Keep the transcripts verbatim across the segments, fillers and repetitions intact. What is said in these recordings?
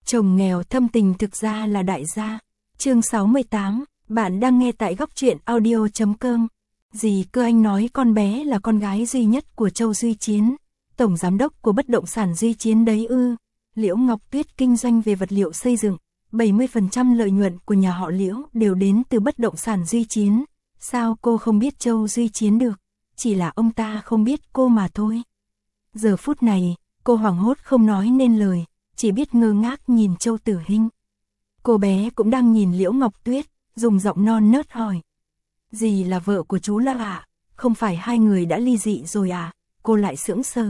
Chồng nghèo thâm tình thực ra là đại gia. Chương sáu mươi tám, bạn đang nghe tại góc truyện audio chấm com. Dì cơ anh nói con bé là con gái duy nhất của Châu Duy Chiến, tổng giám đốc của bất động sản Duy Chiến đấy ư? Liễu Ngọc Tuyết kinh doanh về vật liệu xây dựng, bảy mươi phần trăm lợi nhuận của nhà họ Liễu đều đến từ bất động sản Duy Chiến. Sao cô không biết Châu Duy Chiến được? Chỉ là ông ta không biết cô mà thôi. Giờ phút này, cô hoảng hốt không nói nên lời, chỉ biết ngơ ngác nhìn Châu Tử Hinh. Cô bé cũng đang nhìn Liễu Ngọc Tuyết, dùng giọng non nớt hỏi. Dì là vợ của chú La ạ? Không phải hai người đã ly dị rồi à? Cô lại sững sờ.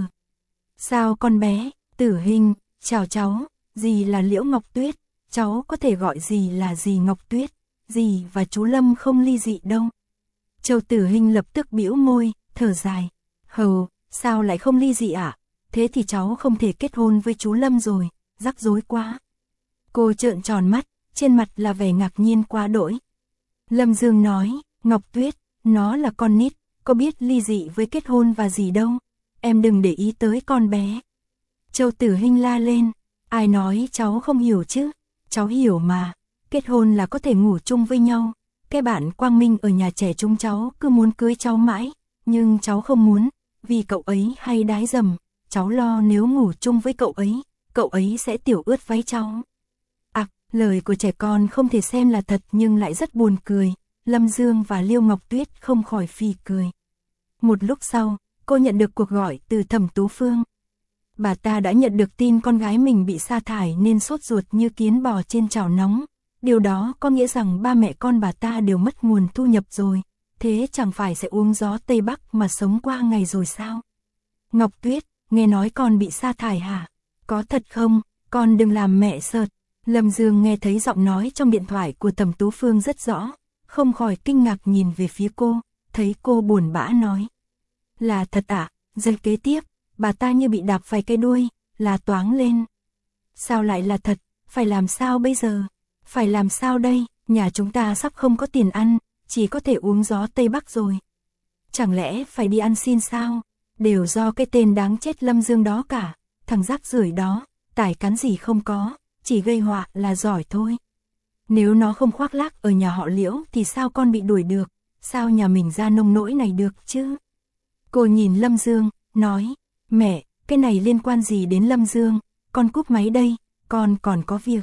Sao con bé? Tử Hinh, chào cháu, dì là Liễu Ngọc Tuyết, cháu có thể gọi dì là dì Ngọc Tuyết, dì và chú Lâm không ly dị đâu. Châu Tử Hinh lập tức bĩu môi, thở dài. Hầu, sao lại không ly dị ạ? À? Thế thì cháu không thể kết hôn với chú Lâm rồi, rắc rối quá. Cô trợn tròn mắt, trên mặt là vẻ ngạc nhiên quá đỗi. Lâm Dương nói, Ngọc Tuyết, nó là con nít, có biết ly dị với kết hôn và gì đâu. Em đừng để ý tới con bé. Châu Tử Hinh la lên, ai nói cháu không hiểu chứ? Cháu hiểu mà, kết hôn là có thể ngủ chung với nhau. Cái bạn Quang Minh ở nhà trẻ chúng cháu cứ muốn cưới cháu mãi, nhưng cháu không muốn, vì cậu ấy hay đái dầm, cháu lo nếu ngủ chung với cậu ấy, cậu ấy sẽ tiểu ướt váy cháu. À, lời của trẻ con không thể xem là thật nhưng lại rất buồn cười, Lâm Dương và Liễu Ngọc Tuyết không khỏi phì cười. Một lúc sau, cô nhận được cuộc gọi từ Thẩm Tú Phương. Bà ta đã nhận được tin con gái mình bị sa thải nên sốt ruột như kiến bò trên chảo nóng. Điều đó có nghĩa rằng ba mẹ con bà ta đều mất nguồn thu nhập rồi, thế chẳng phải sẽ uống gió Tây Bắc mà sống qua ngày rồi sao? Ngọc Tuyết, nghe nói con bị sa thải hả? Có thật không? Con đừng làm mẹ sợt. Lâm Dương nghe thấy giọng nói trong điện thoại của Thẩm Tú Phương rất rõ, không khỏi kinh ngạc nhìn về phía cô, thấy cô buồn bã nói. Là thật ạ, à? Giây kế tiếp, bà ta như bị đạp phải cái đuôi, là toáng lên. Sao lại là thật, phải làm sao bây giờ? Phải làm sao đây, nhà chúng ta sắp không có tiền ăn, chỉ có thể uống gió Tây Bắc rồi. Chẳng lẽ phải đi ăn xin sao? Đều do cái tên đáng chết Lâm Dương đó cả, thằng rác rưởi đó, tài cán gì không có, chỉ gây họa là giỏi thôi. Nếu nó không khoác lác ở nhà họ Liễu thì sao con bị đuổi được, sao nhà mình ra nông nỗi này được chứ? Cô nhìn Lâm Dương, nói, mẹ, cái này liên quan gì đến Lâm Dương, con cúp máy đây, con còn có việc.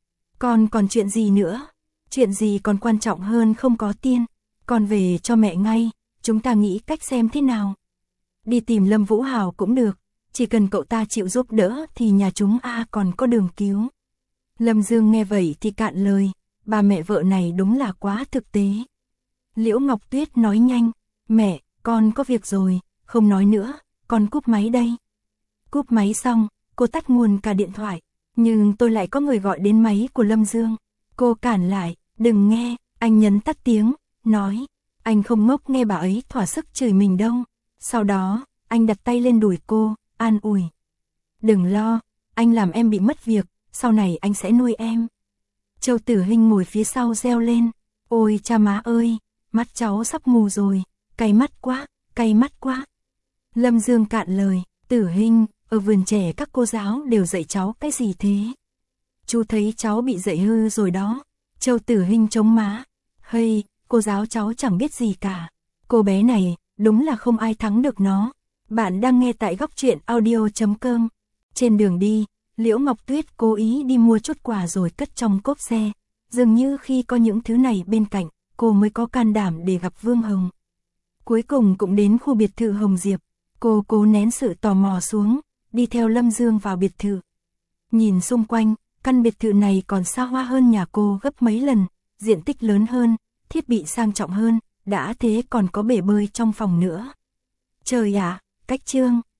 Con còn chuyện gì nữa? Chuyện gì còn quan trọng hơn không có tiền? Con về cho mẹ ngay, chúng ta nghĩ cách xem thế nào. Đi tìm Lâm Vũ Hào cũng được, chỉ cần cậu ta chịu giúp đỡ thì nhà chúng a còn có đường cứu. Lâm Dương nghe vậy thì cạn lời, bà mẹ vợ này đúng là quá thực tế. Liễu Ngọc Tuyết nói nhanh, mẹ, con có việc rồi, không nói nữa, con cúp máy đây. Cúp máy xong, cô tắt nguồn cả điện thoại. Nhưng tôi lại có người gọi đến máy của Lâm Dương. Cô cản lại, đừng nghe, anh nhấn tắt tiếng, nói, anh không ngốc nghe bà ấy thỏa sức chửi mình đâu. Sau đó, anh đặt tay lên đùi cô, an ủi. Đừng lo, anh làm em bị mất việc, sau này anh sẽ nuôi em. Châu Tử Hinh ngồi phía sau reo lên, ôi cha má ơi, mắt cháu sắp mù rồi, cay mắt quá, cay mắt quá. Lâm Dương cạn lời, Tử Hinh, ở vườn trẻ các cô giáo đều dạy cháu cái gì thế? Chú thấy cháu bị dạy hư rồi đó. Châu Tử Hinh chống má. Hây, cô giáo cháu chẳng biết gì cả. Cô bé này, đúng là không ai thắng được nó. Bạn đang nghe tại góc truyện audio chấm com. Trên đường đi, Liễu Ngọc Tuyết cố ý đi mua chút quà rồi cất trong cốp xe. Dường như khi có những thứ này bên cạnh, cô mới có can đảm để gặp Vương Hồng. Cuối cùng cũng đến khu biệt thự Hồng Diệp. Cô cố nén sự tò mò xuống, đi theo Lâm Dương vào biệt thự. Nhìn xung quanh, căn biệt thự này còn xa hoa hơn nhà cô gấp mấy lần, diện tích lớn hơn, thiết bị sang trọng hơn, đã thế còn có bể bơi trong phòng nữa. Trời ạ, cách trương,